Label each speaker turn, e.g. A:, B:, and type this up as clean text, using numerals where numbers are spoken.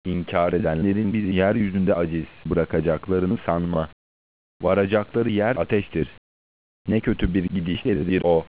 A: İnkar edenlerin bizi yeryüzünde aciz bırakacaklarını sanma. Varacakları yer ateştir. Ne kötü bir gidişleridir o.